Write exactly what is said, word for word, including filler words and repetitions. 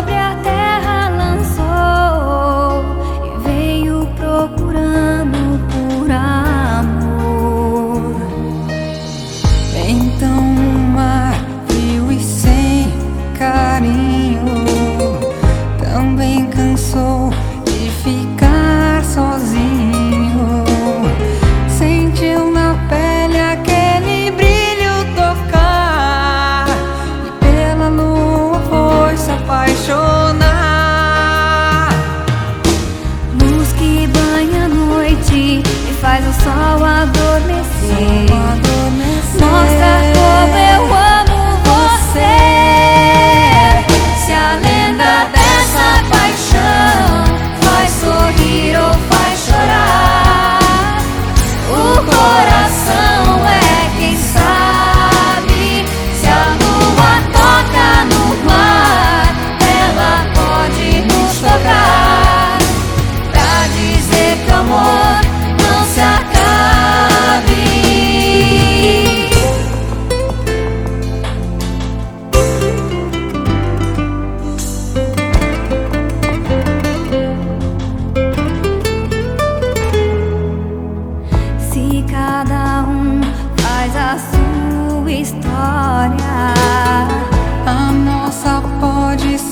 sobre a terra lançou e veio procurando por amor. Então o mar frio e sem carinho também cansou de ficar sozinho. Sentiu na pele aquele brilho tocar e pela lua foi se apaixonar. Luz que banha a noite e faz o sol adormecer, mostra como eu amo você. Se a lenda dessa paixão faz sorrir ou faz chorar, o coração é quem sabe. Se a lua toca no mar, ela pode nos tocar pra dizer que o amor não se acabe. Se cada um faz a sua história, A nossa pode ser